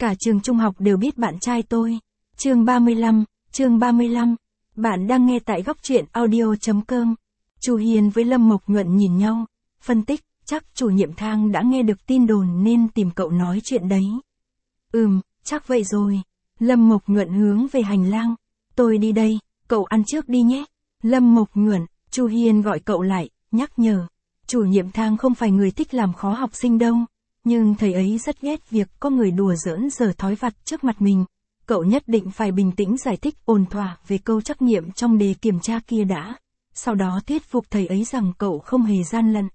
Cả trường trung học đều biết bạn trai tôi. Chương 35. Bạn đang nghe tại góc truyện audio.com. Chu Hiền với Lâm Mộc Nhuận nhìn nhau, phân tích, chắc chủ nhiệm Thang đã nghe được tin đồn nên tìm cậu nói chuyện đấy. Chắc vậy rồi. Lâm Mộc Nhuận hướng về hành lang. Tôi đi đây, cậu ăn trước đi nhé. Lâm Mộc Nhuận, Chu Hiền gọi cậu lại, nhắc nhở. Chủ nhiệm Thang không phải người thích làm khó học sinh đâu. Nhưng thầy ấy rất ghét việc có người đùa giỡn giở thói vặt trước mặt mình. Cậu nhất định phải bình tĩnh giải thích ổn thỏa về câu trắc nghiệm trong đề kiểm tra kia đã. Sau đó thuyết phục thầy ấy rằng cậu không hề gian lận.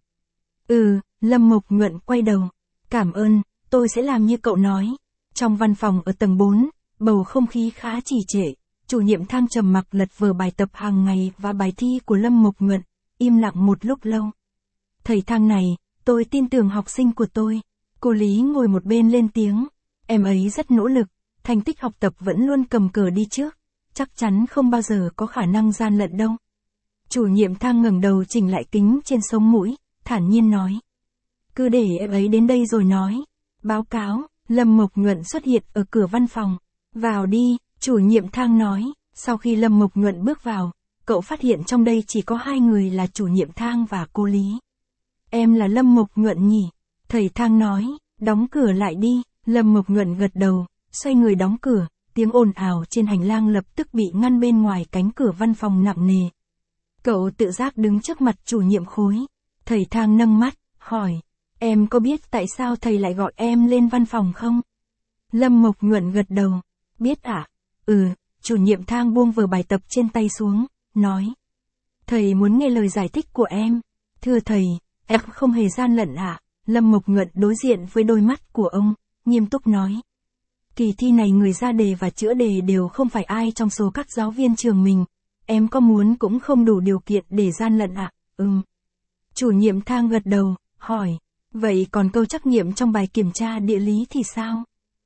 Lâm Mộc Nhuận quay đầu. Cảm ơn, tôi sẽ làm như cậu nói. Trong văn phòng ở tầng 4, bầu không khí khá trì trệ. Chủ nhiệm Thang trầm mặc lật vở bài tập hàng ngày và bài thi của Lâm Mộc Nhuận, im lặng một lúc lâu. Thầy Thang này, tôi tin tưởng học sinh của tôi. Cô Lý ngồi một bên lên tiếng. Em ấy rất nỗ lực, thành tích học tập vẫn luôn cầm cờ đi trước. Chắc chắn không bao giờ có khả năng gian lận đâu. Chủ nhiệm Thang ngẩng đầu chỉnh lại kính trên sống mũi, thản nhiên nói. Cứ để em ấy đến đây rồi nói. Báo cáo, Lâm Mộc Nhuận xuất hiện ở cửa văn phòng. Vào đi, chủ nhiệm Thang nói. Sau khi Lâm Mộc Nhuận bước vào, cậu phát hiện trong đây chỉ có hai người là chủ nhiệm Thang và cô Lý. Em là Lâm Mộc Nhuận nhỉ? Thầy Thang nói, đóng cửa lại đi. Lâm Mộc Nhuận gật đầu, xoay người đóng cửa, tiếng ồn ào trên hành lang lập tức bị ngăn bên ngoài cánh cửa văn phòng nặng nề. Cậu tự giác đứng trước mặt chủ nhiệm khối. Thầy Thang nâng mắt, hỏi, em có biết tại sao thầy lại gọi em lên văn phòng không? Lâm Mộc Nhuận gật đầu, biết ạ. Chủ nhiệm Thang buông vở bài tập trên tay xuống, nói. Thầy muốn nghe lời giải thích của em. Thưa thầy, em không hề gian lận ạ. Lâm Mộc Nhuận đối diện với đôi mắt của ông, nghiêm túc nói. Kỳ thi này người ra đề và chữa đề đều không phải ai trong số các giáo viên trường mình. Em có muốn cũng không đủ điều kiện để gian lận ạ. Chủ nhiệm Thang gật đầu, hỏi. Vậy còn câu trắc nghiệm trong bài kiểm tra địa lý thì sao?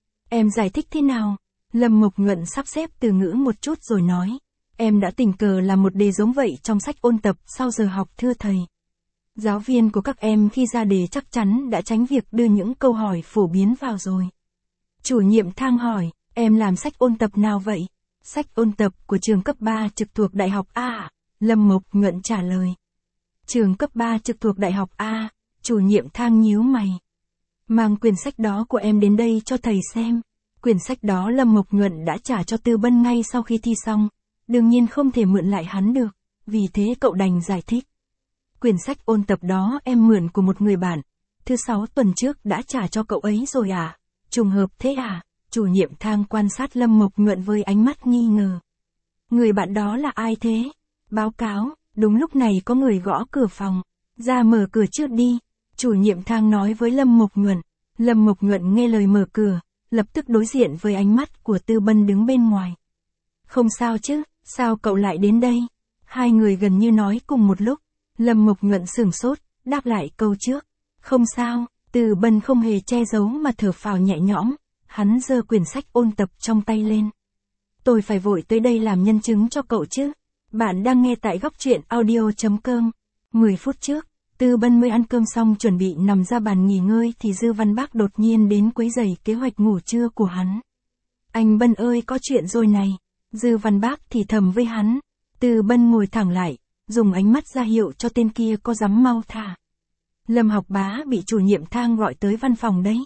Em giải thích thế nào? Lâm Mộc Nhuận sắp xếp từ ngữ một chút rồi nói. Em đã tình cờ làm một đề giống vậy trong sách ôn tập sau giờ học thưa thầy. Giáo viên của các em khi ra đề chắc chắn đã tránh việc đưa những câu hỏi phổ biến vào rồi. Chủ nhiệm Thang hỏi, em làm sách ôn tập nào vậy? Sách ôn tập của trường cấp 3 trực thuộc Đại học A. Lâm Mộc Nhuận trả lời. Trường cấp 3 trực thuộc Đại học A, chủ nhiệm Thang nhíu mày. Mang quyển sách đó của em đến đây cho thầy xem. Quyển sách đó Lâm Mộc Nhuận đã trả cho Tư Bân ngay sau khi thi xong. Đương nhiên không thể mượn lại hắn được, vì thế cậu đành giải thích. Quyển sách ôn tập đó em mượn của một người bạn. Thứ 6 tuần trước đã trả cho cậu ấy rồi à? Trùng hợp thế à? Chủ nhiệm Thang quan sát Lâm Mộc Nhuận với ánh mắt nghi ngờ. Người bạn đó là ai thế? Báo cáo, đúng lúc này có người gõ cửa phòng. Ra mở cửa trước đi. Chủ nhiệm Thang nói với Lâm Mộc Nhuận. Lâm Mộc Nhuận nghe lời mở cửa, lập tức đối diện với ánh mắt của Tư Bân đứng bên ngoài. Không sao chứ, sao cậu lại đến đây? Hai người gần như nói cùng một lúc. Lâm Mộc Nhuận sửng sốt, đáp lại câu trước. Không sao, Tư Bân không hề che giấu mà thở phào nhẹ nhõm. Hắn giơ quyển sách ôn tập trong tay lên. Tôi phải vội tới đây làm nhân chứng cho cậu chứ. Bạn đang nghe tại góc truyện audio.com. 10 phút trước, Tư Bân mới ăn cơm xong chuẩn bị nằm ra bàn nghỉ ngơi thì Dư Văn Bác đột nhiên đến quấy rầy kế hoạch ngủ trưa của hắn. Anh Bân ơi, có chuyện rồi này. Dư Văn Bác thì thầm với hắn. Tư Bân ngồi thẳng lại, dùng ánh mắt ra hiệu cho tên kia có dám mau thả. Lâm Học Bá bị chủ nhiệm Thang gọi tới văn phòng đấy.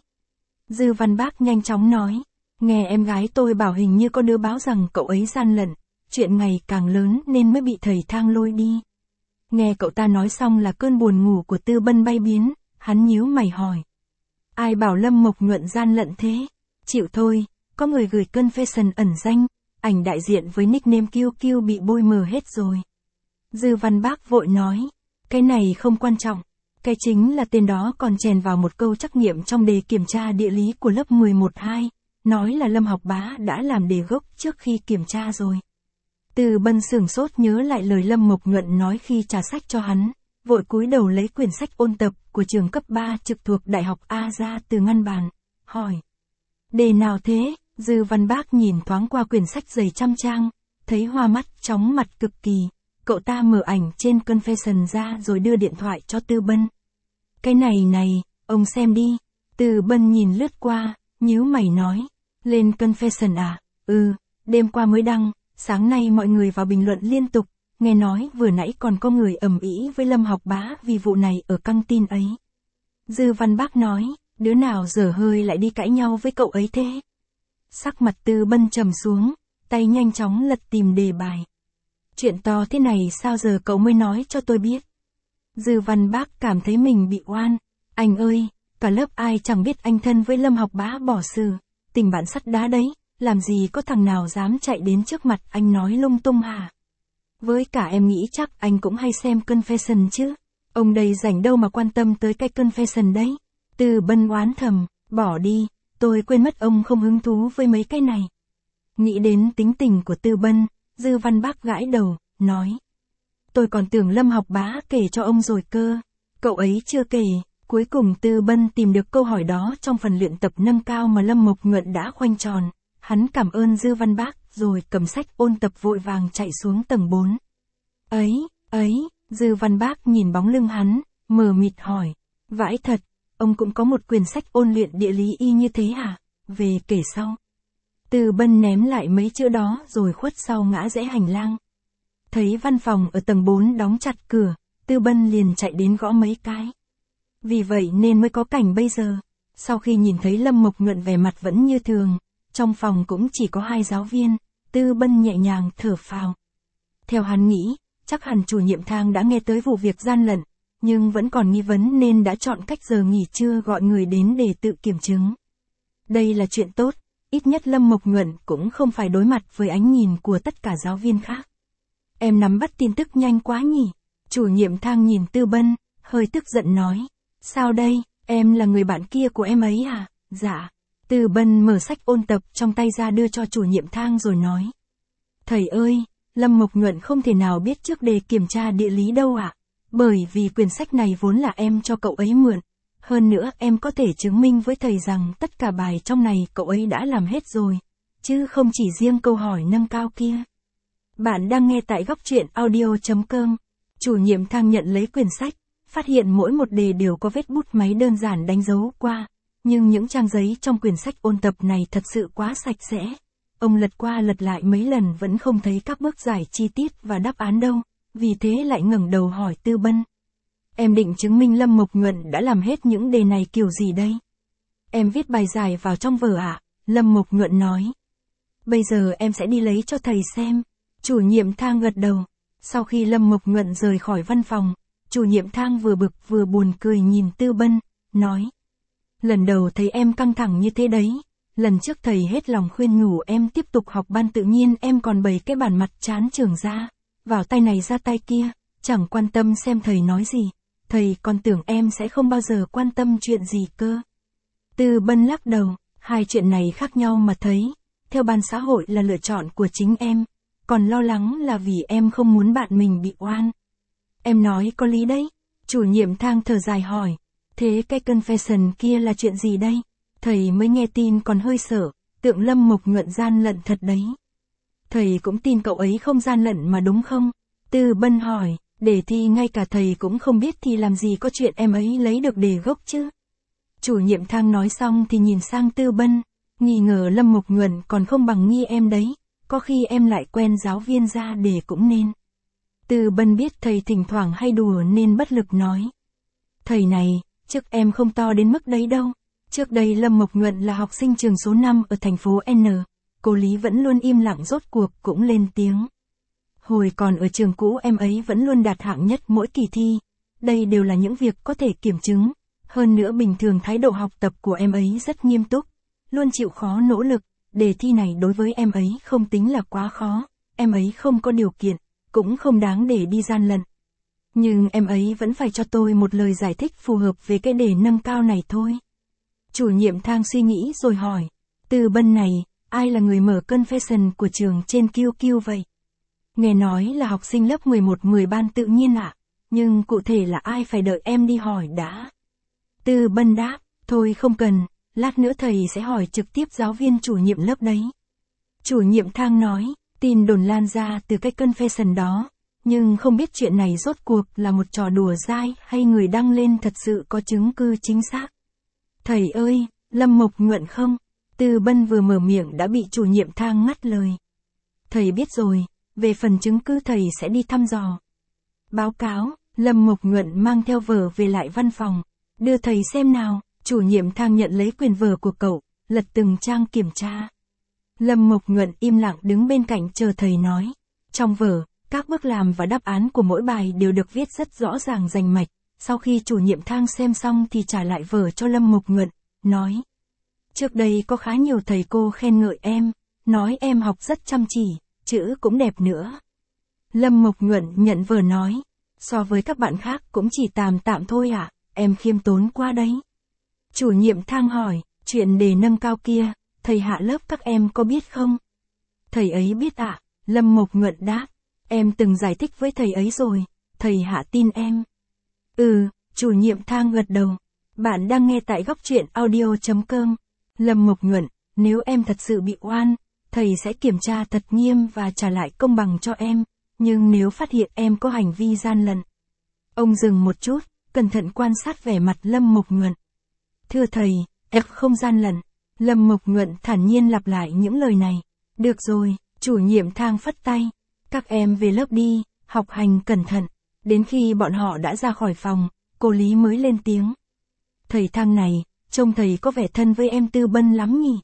Dư Văn Bác nhanh chóng nói. Nghe em gái tôi bảo hình như có đứa báo rằng cậu ấy gian lận. Chuyện ngày càng lớn nên mới bị thầy Thang lôi đi. Nghe cậu ta nói xong là cơn buồn ngủ của Tư Bân bay biến. Hắn nhíu mày hỏi. Ai bảo Lâm Mộc Nhuận gian lận thế? Chịu thôi, có người gửi confession ẩn danh. Ảnh đại diện với nickname QQ bị bôi mờ hết rồi. Dư Văn Bác vội nói. Cái này không quan trọng. Cái chính là tên đó còn chèn vào một câu trắc nghiệm trong đề kiểm tra địa lý của lớp 11-2. Nói là Lâm Học Bá đã làm đề gốc trước khi kiểm tra rồi. Từ Bân sửng sốt nhớ lại lời Lâm Mộc Nhuận nói khi trả sách cho hắn. Vội cúi đầu lấy quyển sách ôn tập của trường cấp 3 trực thuộc Đại học A ra từ ngăn bàn. Hỏi. Đề nào thế? Dư Văn Bác nhìn thoáng qua quyển sách dày trăm trang. Thấy hoa mắt chóng mặt cực kỳ. Cậu ta mở ảnh trên confession ra rồi đưa điện thoại cho Tư Bân. Cái này, ông xem đi. Tư Bân nhìn lướt qua, nhíu mày nói. Lên confession à? Đêm qua mới đăng, sáng nay mọi người vào bình luận liên tục, nghe nói vừa nãy còn có người ầm ĩ với Lâm Học Bá vì vụ này ở căng tin ấy. Dư Văn Bác nói, đứa nào dở hơi lại đi cãi nhau với cậu ấy thế? Sắc mặt Tư Bân trầm xuống, tay nhanh chóng lật tìm đề bài. Chuyện to thế này sao giờ cậu mới nói cho tôi biết? Dư Văn Bác cảm thấy mình bị oan. Anh ơi, cả lớp ai chẳng biết anh thân với Lâm Học Bá bỏ xử, tình bạn sắt đá đấy, làm gì có thằng nào dám chạy đến trước mặt anh nói lung tung hả? Với cả em nghĩ chắc anh cũng hay xem confession chứ. Ông đây rảnh đâu mà quan tâm tới cái confession đấy. Tư Bân oán thầm, bỏ đi, tôi quên mất ông không hứng thú với mấy cái này. Nghĩ đến tính tình của Tư Bân, Dư Văn Bác gãi đầu, nói. Tôi còn tưởng Lâm Học Bá kể cho ông rồi cơ. Cậu ấy chưa kể. Cuối cùng Tư Bân tìm được câu hỏi đó trong phần luyện tập nâng cao mà Lâm Mộc Nhuận đã khoanh tròn. Hắn cảm ơn Dư Văn Bác, rồi cầm sách ôn tập vội vàng chạy xuống tầng 4. Dư Văn Bác nhìn bóng lưng hắn, mờ mịt hỏi. Vãi thật, ông cũng có một quyển sách ôn luyện địa lý y như thế hả? Về kể sau. Tư Bân ném lại mấy chữ đó rồi khuất sau ngã rẽ hành lang. Thấy văn phòng ở tầng 4 đóng chặt cửa, Tư Bân liền chạy đến gõ mấy cái. Vì vậy nên mới có cảnh bây giờ. Sau khi nhìn thấy Lâm Mộc Nhuận vẻ mặt vẫn như thường, trong phòng cũng chỉ có 2 giáo viên, Tư Bân nhẹ nhàng thở phào. Theo hắn nghĩ, chắc hẳn chủ nhiệm Thang đã nghe tới vụ việc gian lận, nhưng vẫn còn nghi vấn nên đã chọn cách giờ nghỉ trưa gọi người đến để tự kiểm chứng. Đây là chuyện tốt, ít nhất Lâm Mộc Nhuận cũng không phải đối mặt với ánh nhìn của tất cả giáo viên khác. Em nắm bắt tin tức nhanh quá nhỉ? Chủ nhiệm Thang nhìn Tư Bân, hơi tức giận nói. Sao đây, em là người bạn kia của em ấy à? Dạ. Tư Bân mở sách ôn tập trong tay ra đưa cho chủ nhiệm Thang rồi nói. Thầy ơi, Lâm Mộc Nhuận không thể nào biết trước đề kiểm tra địa lý đâu ạ. Bởi vì quyển sách này vốn là em cho cậu ấy mượn. Hơn nữa em có thể chứng minh với thầy rằng tất cả bài trong này cậu ấy đã làm hết rồi. Chứ không chỉ riêng câu hỏi nâng cao kia. Bạn đang nghe tại góc truyện audio.com. Chủ nhiệm Thang nhận lấy quyển sách, phát hiện mỗi một đề đều có vết bút máy đơn giản đánh dấu qua. Nhưng những trang giấy trong quyển sách ôn tập này thật sự quá sạch sẽ. Ông lật qua lật lại mấy lần vẫn không thấy các bước giải chi tiết và đáp án đâu, vì thế lại ngẩng đầu hỏi Tư Bân. Em định chứng minh Lâm Mộc Nhuận đã làm hết những đề này kiểu gì đây? Em viết bài giải vào trong vở ạ, Lâm Mộc Nhuận nói. Bây giờ em sẽ đi lấy cho thầy xem. Chủ nhiệm Thang gật đầu. Sau khi Lâm Mộc Nhuận rời khỏi văn phòng, chủ nhiệm Thang vừa bực vừa buồn cười nhìn Tư Bân, nói. Lần đầu thấy em căng thẳng như thế đấy. Lần trước thầy hết lòng khuyên nhủ em tiếp tục học ban tự nhiên em còn bày cái bản mặt chán trường ra. Vào tay này ra tay kia, chẳng quan tâm xem thầy nói gì. Thầy còn tưởng em sẽ không bao giờ quan tâm chuyện gì cơ. Tư Bân lắc đầu, hai chuyện này khác nhau mà thấy. Theo ban xã hội là lựa chọn của chính em. Còn lo lắng là vì em không muốn bạn mình bị oan. Em nói có lý đấy. Chủ nhiệm Thang thở dài hỏi. Thế cái confession kia là chuyện gì đây? Thầy mới nghe tin còn hơi sợ, tượng Lâm Mộc Nhuận gian lận thật đấy. Thầy cũng tin cậu ấy không gian lận mà đúng không? Tư Bân hỏi, đề thi ngay cả thầy cũng không biết thì làm gì có chuyện em ấy lấy được đề gốc chứ? Chủ nhiệm Thang nói xong thì nhìn sang Tư Bân, nghi ngờ Lâm Mộc Nhuận còn không bằng nghi em đấy, có khi em lại quen giáo viên ra đề cũng nên. Tư Bân biết thầy thỉnh thoảng hay đùa nên bất lực nói. Thầy này, trước em không to đến mức đấy đâu. Trước đây Lâm Mộc Nhuận là học sinh trường số 5 ở thành phố N. Cô Lý vẫn luôn im lặng rốt cuộc cũng lên tiếng. Hồi còn ở trường cũ em ấy vẫn luôn đạt hạng nhất mỗi kỳ thi. Đây đều là những việc có thể kiểm chứng. Hơn nữa bình thường thái độ học tập của em ấy rất nghiêm túc. Luôn chịu khó nỗ lực. Đề thi này đối với em ấy không tính là quá khó. Em ấy không có điều kiện. Cũng không đáng để đi gian lận. Nhưng em ấy vẫn phải cho tôi một lời giải thích phù hợp về cái đề nâng cao này thôi. Chủ nhiệm Thang suy nghĩ rồi hỏi. Tư Bân này, ai là người mở confession của trường trên QQ vậy? Nghe nói là học sinh lớp 11-10 ban tự nhiên ạ. Nhưng cụ thể là ai phải đợi em đi hỏi đã. Tư Bân đáp, thôi không cần, lát nữa thầy sẽ hỏi trực tiếp giáo viên chủ nhiệm lớp đấy. Chủ nhiệm Thang nói, tin đồn lan ra từ cái confession đó. Nhưng không biết chuyện này rốt cuộc là một trò đùa dai hay người đăng lên thật sự có chứng cứ chính xác. Thầy ơi, Lâm Mộc Nhuận không? Tư Bân vừa mở miệng đã bị chủ nhiệm Thang ngắt lời. Thầy biết rồi, về phần chứng cứ thầy sẽ đi thăm dò. Báo cáo, Lâm Mộc Nhuận mang theo vở về lại văn phòng. Đưa thầy xem nào, chủ nhiệm Thang nhận lấy quyển vở của cậu, lật từng trang kiểm tra. Lâm Mộc Nhuận im lặng đứng bên cạnh chờ thầy nói. Trong vở, các bước làm và đáp án của mỗi bài đều được viết rất rõ ràng rành mạch. Sau khi chủ nhiệm Thang xem xong thì trả lại vở cho Lâm Mộc Nhuận, nói. Trước đây có khá nhiều thầy cô khen ngợi em, nói em học rất chăm chỉ, chữ cũng đẹp nữa. Lâm Mộc Nhuận nhận vở nói. So với các bạn khác cũng chỉ tạm tạm thôi ạ, em khiêm tốn quá đấy. Chủ nhiệm Thang hỏi, chuyện đề nâng cao kia, thầy hạ lớp các em có biết không? Thầy ấy biết ạ, Lâm Mộc Nhuận đáp. Em từng giải thích với thầy ấy rồi, thầy hạ tin em. Chủ nhiệm Thang gật đầu. Bạn đang nghe tại góc truyện audio.com. Lâm Mộc Nhuận, nếu em thật sự bị oan, thầy sẽ kiểm tra thật nghiêm và trả lại công bằng cho em. Nhưng nếu phát hiện em có hành vi gian lận. Ông dừng một chút, cẩn thận quan sát vẻ mặt Lâm Mộc Nhuận. Thưa thầy, em không gian lận. Lâm Mộc Nhuận thản nhiên lặp lại những lời này. Được rồi, chủ nhiệm Thang phất tay. Các em về lớp đi, học hành cẩn thận. Đến khi bọn họ đã ra khỏi phòng, cô Lý mới lên tiếng. Thầy Thang này, trông thầy có vẻ thân với em Tư Bân lắm nhỉ?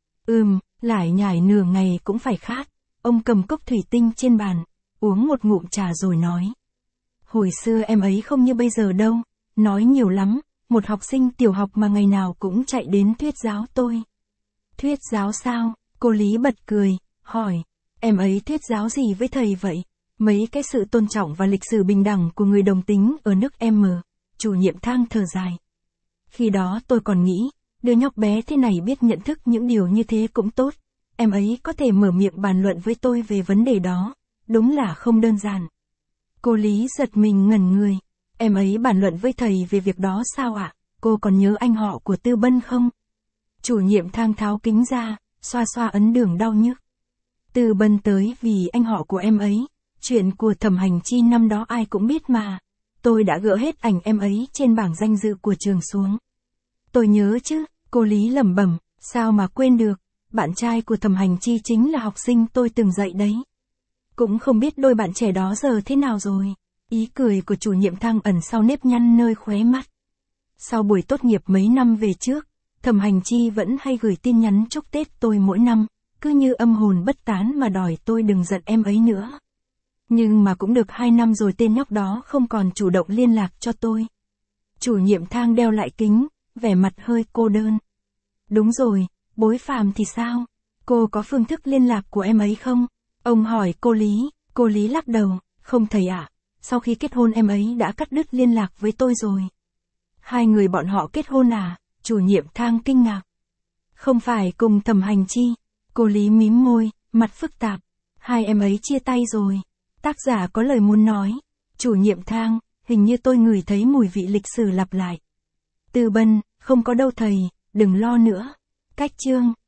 Lải nhải nửa ngày cũng phải khát. Ông cầm cốc thủy tinh trên bàn, uống một ngụm trà rồi nói. Hồi xưa em ấy không như bây giờ đâu, nói nhiều lắm, một học sinh tiểu học mà ngày nào cũng chạy đến thuyết giáo tôi. Thuyết giáo sao? Cô Lý bật cười, hỏi. Em ấy thuyết giáo gì với thầy vậy? Mấy cái sự tôn trọng và lịch sử bình đẳng của người đồng tính ở nước M. Chủ nhiệm Thang thở dài. Khi đó tôi còn nghĩ, đứa nhóc bé thế này biết nhận thức những điều như thế cũng tốt. Em ấy có thể mở miệng bàn luận với tôi về vấn đề đó. Đúng là không đơn giản. Cô Lý giật mình ngẩn người. Em ấy bàn luận với thầy về việc đó sao ạ? Cô còn nhớ anh họ của Tư Bân không? Chủ nhiệm Thang tháo kính ra, xoa xoa ấn đường đau nhức. Tư Bân tới vì anh họ của em ấy. Chuyện của Thẩm Hành Chi năm đó ai cũng biết mà. Tôi đã gỡ hết ảnh em ấy trên bảng danh dự của trường xuống. Tôi nhớ chứ, cô Lý lẩm bẩm, sao mà quên được, bạn trai của Thẩm Hành Chi chính là học sinh tôi từng dạy đấy. Cũng không biết đôi bạn trẻ đó giờ thế nào rồi. Ý cười của chủ nhiệm Thang ẩn sau nếp nhăn nơi khóe mắt. Sau buổi tốt nghiệp mấy năm về trước, Thẩm Hành Chi vẫn hay gửi tin nhắn chúc Tết tôi mỗi năm, cứ như âm hồn bất tán mà đòi tôi đừng giận em ấy nữa. Nhưng mà cũng được 2 năm rồi tên nhóc đó không còn chủ động liên lạc cho tôi. Chủ nhiệm Thang đeo lại kính, vẻ mặt hơi cô đơn. Đúng rồi, Bối Phàm thì sao? Cô có phương thức liên lạc của em ấy không? Ông hỏi cô Lý lắc đầu, không thầy ạ. Sau khi kết hôn em ấy đã cắt đứt liên lạc với tôi rồi. Hai người bọn họ kết hôn à? Chủ nhiệm Thang kinh ngạc. Không phải cùng Thẩm Hành Chi. Cô Lý mím môi, mặt phức tạp. Hai em ấy chia tay rồi. Tác giả có lời muốn nói. Chủ nhiệm Thang, hình như tôi ngửi thấy mùi vị lịch sử lặp lại. Tư Bân, không có đâu thầy, đừng lo nữa. Cách chương.